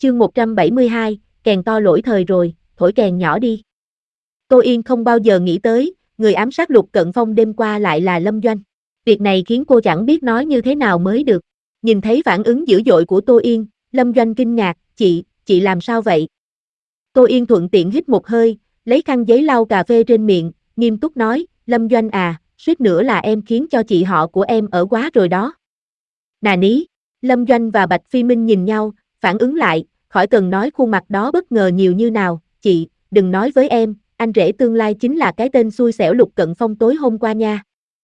Chương 172, kèn to lỗi thời rồi, thổi kèn nhỏ đi. Tô Yên không bao giờ nghĩ tới, người ám sát Lục Cận Phong đêm qua lại là Lâm Doanh. Việc này khiến cô chẳng biết nói như thế nào mới được. Nhìn thấy phản ứng dữ dội của Tô Yên, Lâm Doanh kinh ngạc, chị làm sao vậy? Tô Yên thuận tiện hít một hơi, lấy khăn giấy lau cà phê trên miệng, nghiêm túc nói, Lâm Doanh à, suýt nữa là em khiến cho chị họ của em ở quá rồi đó. Nà ní, Lâm Doanh và Bạch Phi Minh nhìn nhau, phản ứng lại, khỏi cần nói khuôn mặt đó bất ngờ nhiều như nào, chị, đừng nói với em, anh rể tương lai chính là cái tên xui xẻo Lục Cận Phong tối hôm qua nha.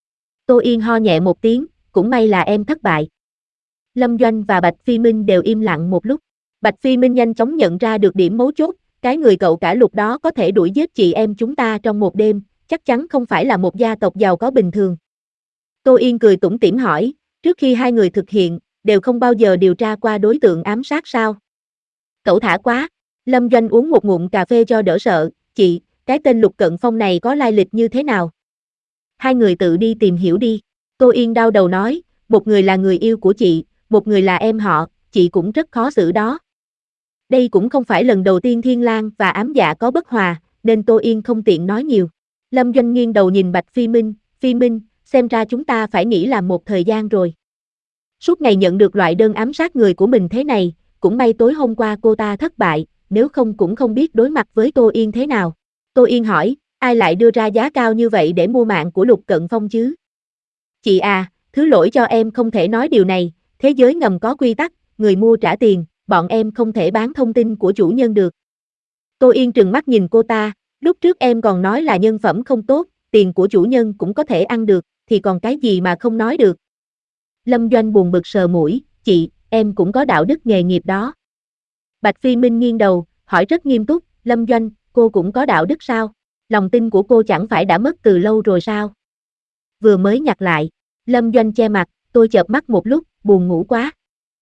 Tô Yên ho nhẹ một tiếng, cũng may là em thất bại. Lâm Doanh và Bạch Phi Minh đều im lặng một lúc. Bạch Phi Minh nhanh chóng nhận ra được điểm mấu chốt, cái người cậu cả Lục đó có thể đuổi giết chị em chúng ta trong một đêm, chắc chắn không phải là một gia tộc giàu có bình thường. Tô Yên cười tủm tỉm hỏi, trước khi hai người thực hiện, đều không bao giờ điều tra qua đối tượng ám sát sao? Cậu thả quá. Lâm Doanh uống một ngụm cà phê cho đỡ sợ, chị, cái tên Lục Cận Phong này có lai lịch như thế nào? Hai người tự đi tìm hiểu đi. Tô Yên đau đầu nói, một người là người yêu của chị, một người là em họ, chị cũng rất khó xử đó. Đây cũng không phải lần đầu tiên Thiên Lang và ám dạ có bất hòa, nên Tô Yên không tiện nói nhiều. Lâm Doanh nghiêng đầu nhìn Bạch Phi Minh, xem ra chúng ta phải nghỉ làm một thời gian rồi. Suốt ngày nhận được loại đơn ám sát người của mình thế này, cũng may tối hôm qua cô ta thất bại, nếu không cũng không biết đối mặt với Tô Yên thế nào. Tô Yên hỏi, ai lại đưa ra giá cao như vậy để mua mạng của Lục Cận Phong chứ? Chị à, thứ lỗi cho em không thể nói điều này, thế giới ngầm có quy tắc, người mua trả tiền, bọn em không thể bán thông tin của chủ nhân được. Tô Yên trừng mắt nhìn cô ta, lúc trước em còn nói là nhân phẩm không tốt, tiền của chủ nhân cũng có thể ăn được, thì còn cái gì mà không nói được. Lâm Doanh buồn bực sờ mũi, chị, em cũng có đạo đức nghề nghiệp đó. Bạch Phi Minh nghiêng đầu, hỏi rất nghiêm túc, Lâm Doanh, cô cũng có đạo đức sao? Lòng tin của cô chẳng phải đã mất từ lâu rồi sao? Vừa mới nhặt lại, Lâm Doanh che mặt, tôi chợp mắt một lúc, buồn ngủ quá.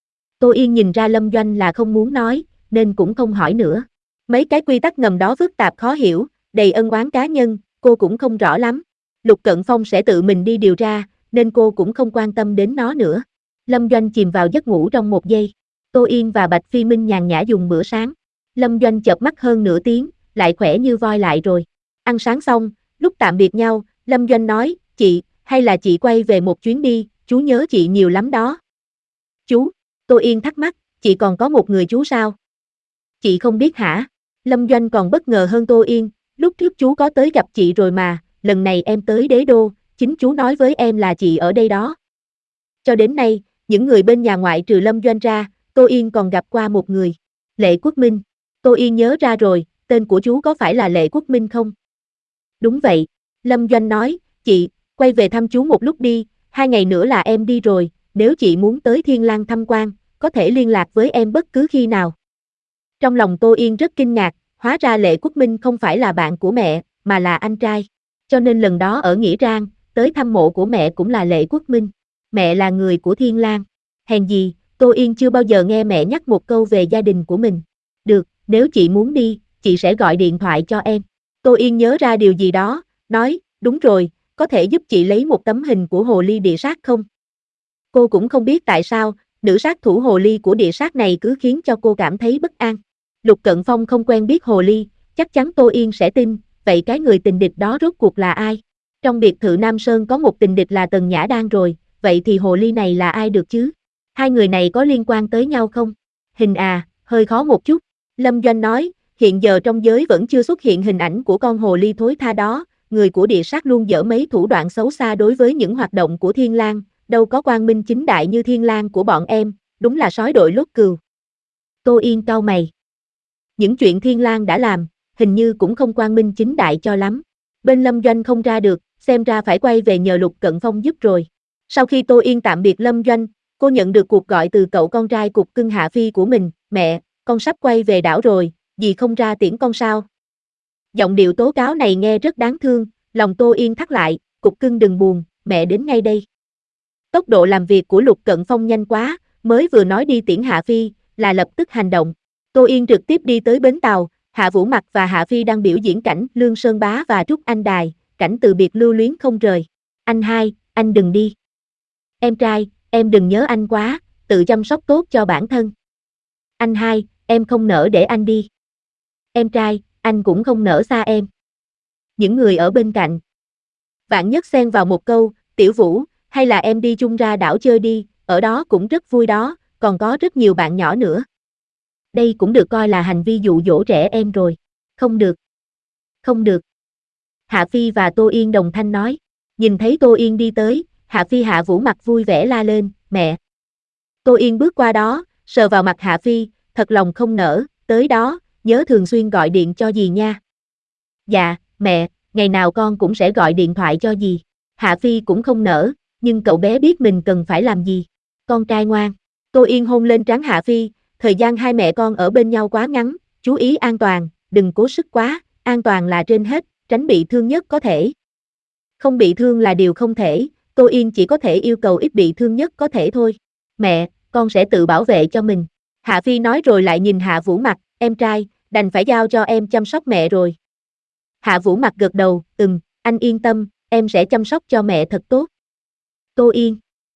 Tô Yên nhìn ra Lâm Doanh là không muốn nói, nên cũng không hỏi nữa. Mấy cái quy tắc ngầm đó phức tạp khó hiểu, đầy ân oán cá nhân, cô cũng không rõ lắm. Lục Cận Phong sẽ tự mình đi điều tra, nên cô cũng không quan tâm đến nó nữa. Lâm Doanh chìm vào giấc ngủ trong một giây. Tô Yên và Bạch Phi Minh nhàn nhã dùng bữa sáng. Lâm Doanh chợp mắt hơn nửa tiếng, lại khỏe như voi lại rồi. Ăn sáng xong, lúc tạm biệt nhau, Lâm Doanh nói, chị, hay là chị quay về một chuyến đi, chú nhớ chị nhiều lắm đó. Chú? Tô Yên thắc mắc, chị còn có một người chú sao? Chị không biết hả? Lâm Doanh còn bất ngờ hơn Tô Yên, lúc trước chú có tới gặp chị rồi mà, lần này em tới Đế Đô, chính chú nói với em là chị ở đây đó. Cho đến nay, những người bên nhà ngoại trừ Lâm Doanh ra, Tô Yên còn gặp qua một người, Lệ Quốc Minh. Tô Yên nhớ ra rồi, tên của chú có phải là Lệ Quốc Minh không? Đúng vậy, Lâm Doanh nói, chị, quay về thăm chú một lúc đi, 2 ngày nữa là em đi rồi, nếu chị muốn tới Thiên Lang tham quan, có thể liên lạc với em bất cứ khi nào. Trong lòng Tô Yên rất kinh ngạc, hóa ra Lệ Quốc Minh không phải là bạn của mẹ, mà là anh trai. Cho nên lần đó ở Nghĩa Trang, tới thăm mộ của mẹ cũng là Lệ Quốc Minh. Mẹ là người của Thiên Lang. Hèn gì, Tô Yên chưa bao giờ nghe mẹ nhắc một câu về gia đình của mình. Được, nếu chị muốn đi, chị sẽ gọi điện thoại cho em. Tô Yên nhớ ra điều gì đó, nói, đúng rồi, có thể giúp chị lấy một tấm hình của hồ ly địa sát không? Cô cũng không biết tại sao, nữ sát thủ hồ ly của địa sát này cứ khiến cho cô cảm thấy bất an. Lục Cận Phong không quen biết hồ ly, chắc chắn Tô Yên sẽ tin, vậy cái người tình địch đó rốt cuộc là ai? Trong biệt thự Nam Sơn có một tình địch là Tần Nhã Đan rồi, vậy thì hồ ly này là ai được chứ? Hai người này có liên quan tới nhau không? Hình à, hơi khó một chút. Lâm Doanh nói, hiện giờ trong giới vẫn chưa xuất hiện hình ảnh của con hồ ly thối tha đó, người của địa sát luôn dở mấy thủ đoạn xấu xa đối với những hoạt động của Thiên Lang, đâu có quang minh chính đại như Thiên Lang của bọn em, đúng là sói đội lốt cừu. Tô Yên cau mày. Những chuyện Thiên Lang đã làm, hình như cũng không quang minh chính đại cho lắm. Bên Lâm Doanh không ra được, xem ra phải quay về nhờ Lục Cận Phong giúp rồi. Sau khi Tô Yên tạm biệt Lâm Doanh, cô nhận được cuộc gọi từ cậu con trai cục cưng Hạ Phi của mình, mẹ, con sắp quay về đảo rồi, dì không ra tiễn con sao? Giọng điệu tố cáo này nghe rất đáng thương, lòng Tô Yên thắt lại, cục cưng đừng buồn, mẹ đến ngay đây. Tốc độ làm việc của Lục Cận Phong nhanh quá, mới vừa nói đi tiễn Hạ Phi, là lập tức hành động. Tô Yên trực tiếp đi tới bến tàu, Hạ Vũ Mặc và Hạ Phi đang biểu diễn cảnh Lương Sơn Bá và Trúc Anh Đài, cảnh từ biệt lưu luyến không rời. Anh hai, anh đừng đi. Em trai, em đừng nhớ anh quá, tự chăm sóc tốt cho bản thân. Anh hai, em không nỡ để anh đi. Em trai, anh cũng không nỡ xa em. Những người ở bên cạnh. Vạn Nhất xen vào một câu, Tiểu Vũ, hay là em đi chung ra đảo chơi đi, ở đó cũng rất vui đó, còn có rất nhiều bạn nhỏ nữa. Đây cũng được coi là hành vi dụ dỗ trẻ em rồi. Không được. Không được. Hạ Phi và Tô Yên đồng thanh nói. Nhìn thấy Tô Yên đi tới, Hạ Phi Hạ Vũ mặt vui vẻ la lên, mẹ. Tô Yên bước qua đó, sờ vào mặt Hạ Phi, thật lòng không nỡ, tới đó, nhớ thường xuyên gọi điện cho dì nha. Dạ, mẹ, ngày nào con cũng sẽ gọi điện thoại cho dì. Hạ Phi cũng không nỡ, nhưng cậu bé biết mình cần phải làm gì. Con trai ngoan. Tô Yên hôn lên trán Hạ Phi, thời gian hai mẹ con ở bên nhau quá ngắn, chú ý an toàn, đừng cố sức quá, an toàn là trên hết, tránh bị thương nhất có thể. Không bị thương là điều không thể, Tô Yên chỉ có thể yêu cầu ít bị thương nhất có thể thôi. Mẹ, con sẽ tự bảo vệ cho mình. Hạ Phi nói rồi lại nhìn Hạ Vũ mặt, em trai, đành phải giao cho em chăm sóc mẹ rồi. Hạ Vũ mặt gật đầu, anh yên tâm, em sẽ chăm sóc cho mẹ thật tốt. Tô Yên.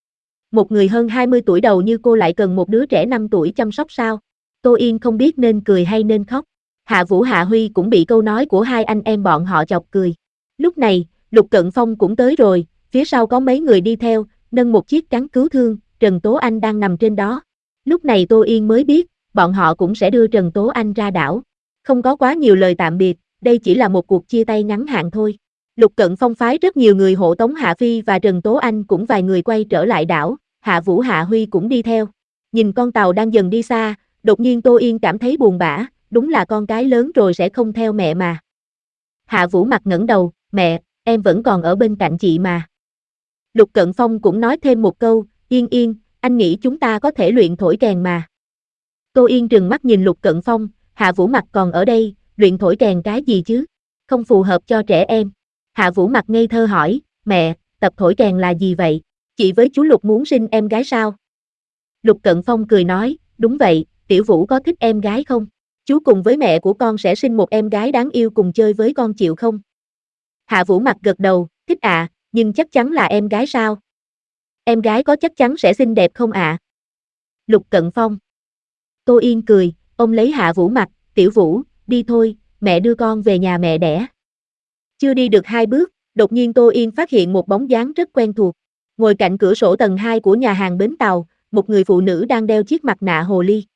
Một người hơn 20 tuổi đầu như cô lại cần một đứa trẻ 5 tuổi chăm sóc sao? Tô Yên không biết nên cười hay nên khóc. Hạ Vũ Hạ Huy cũng bị câu nói của hai anh em bọn họ chọc cười. Lúc này, Lục Cận Phong cũng tới rồi, phía sau có mấy người đi theo, nâng một chiếc trắng cứu thương, Trần Tố Anh đang nằm trên đó. Lúc này Tô Yên mới biết, bọn họ cũng sẽ đưa Trần Tố Anh ra đảo. Không có quá nhiều lời tạm biệt, đây chỉ là một cuộc chia tay ngắn hạn thôi. Lục Cận Phong phái rất nhiều người hộ tống Hạ Phi và Trần Tố Anh cũng vài người quay trở lại đảo, Hạ Vũ Hạ Huy cũng đi theo. Nhìn con tàu đang dần đi xa, đột nhiên Tô Yên cảm thấy buồn bã, đúng là con cái lớn rồi sẽ không theo mẹ mà. Hạ Vũ mặt ngẩng đầu, mẹ, em vẫn còn ở bên cạnh chị mà. Lục Cận Phong cũng nói thêm một câu, Yên Yên, anh nghĩ chúng ta có thể luyện thổi kèn mà. Tô Yên trừng mắt nhìn Lục Cận Phong, Hạ Vũ mặt còn ở đây, luyện thổi kèn cái gì chứ? Không phù hợp cho trẻ em. Hạ Vũ mặt ngây thơ hỏi, mẹ, tập thổi kèn là gì vậy? Chị với chú Lục muốn sinh em gái sao? Lục Cận Phong cười nói, đúng vậy, Tiểu Vũ có thích em gái không? Chú cùng với mẹ của con sẽ sinh một em gái đáng yêu cùng chơi với con chịu không? Hạ Vũ mặt gật đầu, thích ạ, nhưng chắc chắn là em gái sao? Em gái có chắc chắn sẽ xinh đẹp không ạ? Lục Cận Phong. Tô Yên cười, ôm lấy Hạ Vũ mặt, Tiểu Vũ, đi thôi, mẹ đưa con về nhà mẹ đẻ. Chưa đi được 2 bước, đột nhiên Tô Yên phát hiện một bóng dáng rất quen thuộc. Ngồi cạnh cửa sổ tầng 2 của nhà hàng bến tàu, một người phụ nữ đang đeo chiếc mặt nạ hồ ly.